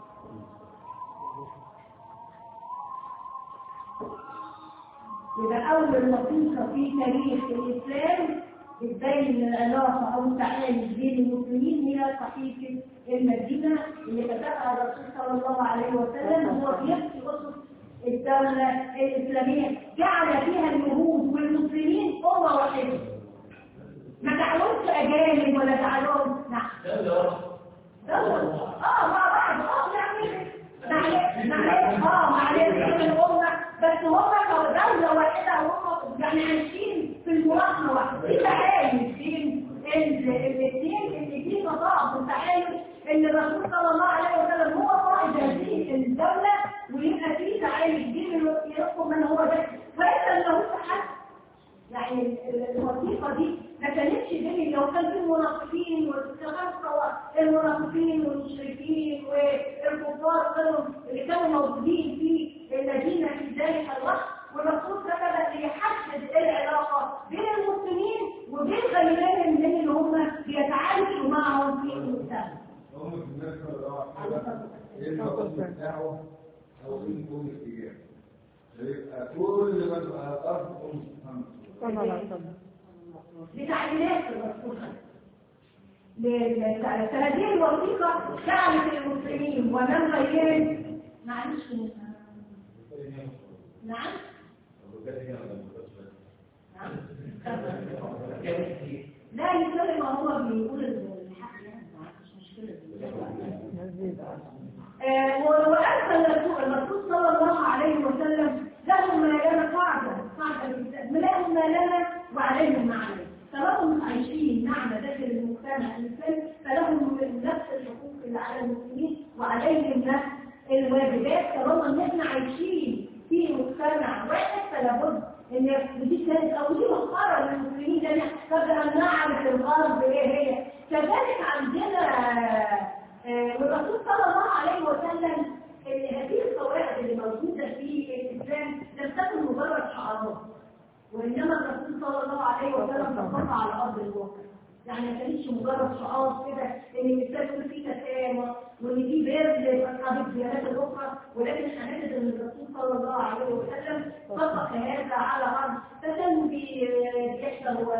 يبقى أول وثيقة في تاريخ الإسلام بتبين العلاقة أو التعايش بين المسلمين هي صحيفة المدينة اللي كتبها الرسول صلى الله عليه وسلم، هو بيحكي أسس الدولة الإسلامية، جعل فيها اليهود والمسلمين أمة واحدة، ما جعلهمش أجانب ولا جعلهم دولة مع بعض معلش الأمة، بس هم دولة واحدة، هم يعني عايشين في المواطنة واحدة. في تعايش بين الاثنين، اللي فيه تضاد وتعايش ان الرسول صلى الله عليه وسلم هو قائد هذه الدولة، ويبقى فيه تعايش بين يحكم من هو ده، وإلا لو حد يعني الوثيقة دي ما كانتش بين لو كان في المنافقين المنافقين والمشركين والكفار اللي كانوا موجودين في المدينة في ذلك الوقت، والرسول كتب ليحدد العلاقة بين المسلمين وبين غيرهم من اللي هم بيتعايشوا معهم في المجتمع. هم في الناس ايه الوقت بتاعه او مين كل اتجاه يبقى كل ما تبقى الارض بتعليمات الرسول. فهذه الوثيقة جعلت المسلمين ومن غيرهم معلش نعم لا يسلم ما هو بيقول الحق، يعني مش مشكلة. وأرسل الرسول صلى الله عليه وسلم لهم ما لنا قاعدة لهم ما لنا وعليهم ما عليهم، فلهم عايشين معنا داخل المجتمع الإسلامي، فلهم نفس الحقوق اللي على المسلمين وعليهم نفس الواجبات، ودي كانت أو دي مسخرة للمسلمين جميعا. فبقى نعرف الغرب إيه هي. كذلك عندنا والرسول صلى الله عليه وسلم إن هذه القواعد اللي موجودة في الإسلام لم تكن مجرد شعارات، وإنما الرسول صلى الله عليه وسلم طبقها على أرض الواقع. يعني ما كانتش مجرد شعار كده ان الانسان يكون فيه تسامح وان في بر لاصحاب الديانات الاخرى، ولكن هنجد ان الرسول صلى الله عليه وسلم طبق هذا على ارض. فكان بيحضر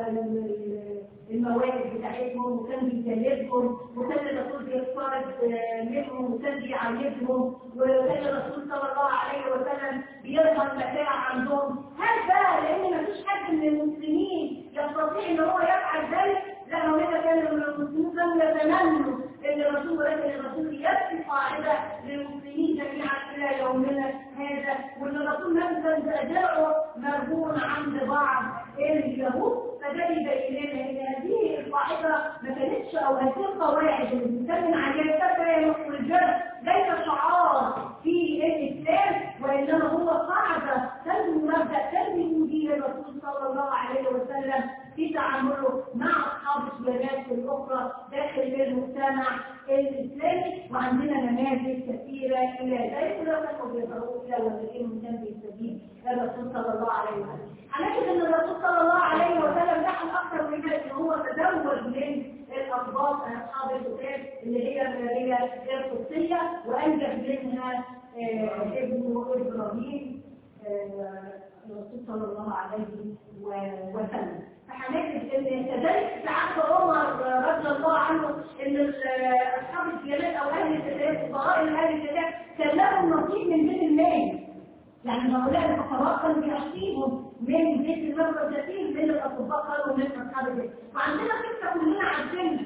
الموائد بتاعتهم، وكان بيجلدهم، وكان الرسول بيفترض منهم، وكان بيعالجهم، وكان الرسول صلى الله عليه وسلم بيظهر المتاع عندهم. هل بقى لان ما فيش حد من المسلمين يستطيع ان هو يفعل ذلك؟ لا، هناك كان المسلمين كانوا يتمنوا ان الرسول، ولكن الرسول يبقي قاعده للمسلمين جميعا الى يومنا هذا، وان الرسول نفسه درعه مرهون عند بعض اليهود. فده يبين لنا ان هذه القاعده ما كانتش، او هذه القواعد اللي بنتكلم عليها التسامح والجد ليس شعار في الاسلام، وانما هو قاعده تنمو مبدا تنمو به الرسول صلى الله عليه وسلم في تعامله مع اصحاب الديانات الاخرى داخل المجتمع الاسلامي. وعندنا نماذج كثيره الى ذلك، ولو كانوا بيظهروا الى وسائلهم كان بيستجيب الرسول صلى الله عليه وسلم. هنجد ان الرسول صلى الله عليه وسلم نحن اكثر من ذلك، هو تزوج من الاطباق اصحاب الكتاب اللي هي الماريه القدسيه، وانجب منها ابنه ابراهيم الرسول صلى الله عليه وسلم. فهنجد ان كذلك في عهد عمر رضي الله عنه ان اصحاب الديانات او اهل الكتاب، فقراء اهل الكتاب، كان لهم نصيب من بيت المال. يعني هؤلاء الفقراء كانوا بيعطيهم من بيت المال كثير من الاطباء قالوا من اصحاب البيت. وعندنا قصه كلنا عارفينها،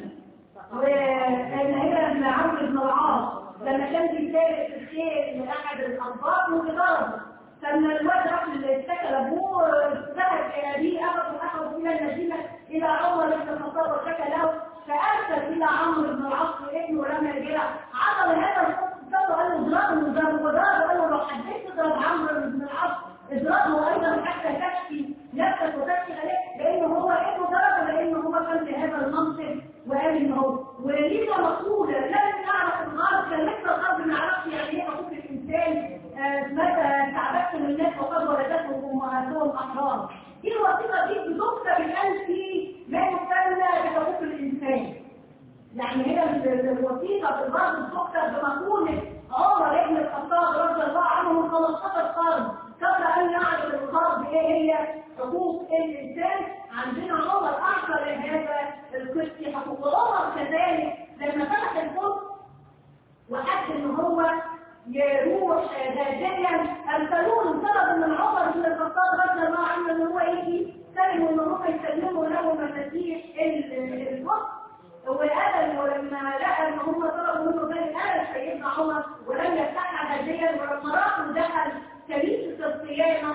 وان هي عمرو بن العاص لما كان بيسابق الخير لاحد الاطباء وبضربه، فلما الواد راح اشتكى لابوه ذهب الى ابيه اخذوا الى المدينه الى عمر بن الخطاب وشكى له، فارسل الى عمرو بن العاص ابنه ولما رجع عمل هذا الخطاب قال له اضربه وضربه، قال له لو حبيت تضرب عمرو بن العاص اضربه ايضا حتى تكفي نفسك وتكفي عليه، لانه هو ابنه ضربه لانه هو كان في هذا المنصب وقال ان هو ولينا مقوله لازم نعرف الغرب. كان لسه الغرب ما يعرفش يعني ايه حقوق الانسان، متى تعبتم الناس وقد ولدتهم امهاتهم احرار. دي الوثيقه دي بتكتب الان في ما يسمى بحقوق الانسان. يعني هي الوثيقه في الغرب بتكتب بمقوله عمر بن الخطاب رضي الله عنه من 15 قرن قبل ان يعرف الغرب ايه هي حقوق الانسان. عندنا عمر اعطى لهذا القسط حقوق. عمر كذلك لما فتح القدس وحد ان هو يروح غازيا، ارسلوه طلب من عمر بن الخطاب رضي الله عنه ان هو يجي سلموا ان هم يسلموا له مفاتيح القدس. وقال ولما لقى ان هم طلبوا منه ذلك قال سيدنا عمر ولم يفتحها غازيا، ولما راح ودخل كنيسه الصيانه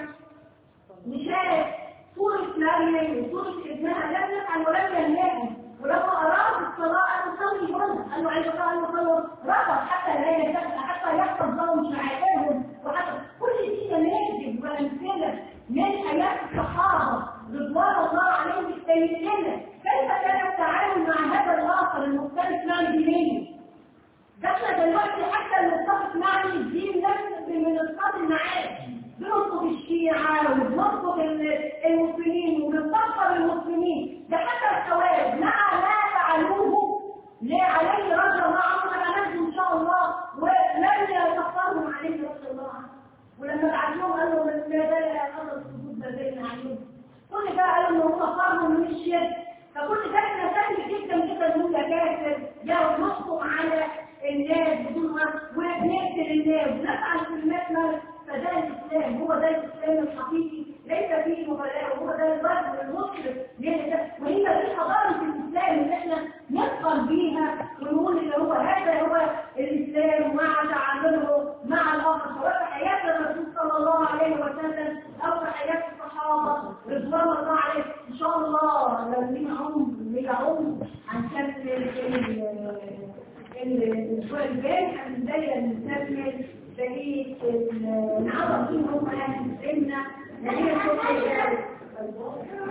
وشاف صوره مريم وصوره ابنها لم يفعل ولم ينهاهم، ولما اراد الصلاه قال صلي هنا، قال له عايز قال له صلوا، رفض حتى لا يفتح حتى يحفظ لهم شعائرهم. وحتى كل دي نماذج وامثله من حياه الصحابه رضوان الله عليهم بتبين لنا كيف كان التعامل مع هذا الاخر المختلف معي دينيا. ده احنا دلوقتي حتى المتفق معي الدين نفس بنتقاتل معاه، بننصب الشيعه وبننصب المسلمين وبنكفر المسلمين. ده حتى الخوارج مع ما فعلوه عليه رضي الله عنه هننزل ان شاء الله ولن يكفرهم عليه رضي الله عنه. ولما بعتهم قالوا ما زال اثر السجود ما زال عليهم، كل ده قالوا ان هم فرضوا من الشرك. فكل ده احنا سهل جدا جدا ان كافر لو نحكم على الناس بدون ونقتل الناس ونفعل كلمات مالك. فده الاسلام، هو ده الاسلام الحقيقي، ليس فيه مبالغه، هو ده الرجل المسلم. وهي دي حضاره الاسلام اللي احنا نفخر بيها ونقول ان هو هذا هو الاسلام مع تعامله مع الاخر، سواء في حياه الرسول صلى الله عليه وسلم او في حياه الصحابه رضوان الله عليهم. ان شاء الله لو لينا عمر هنكمل الاسبوع الجاي، هنبدا نكمل بقيه نعرف مين هم اهل السنه وهي واضح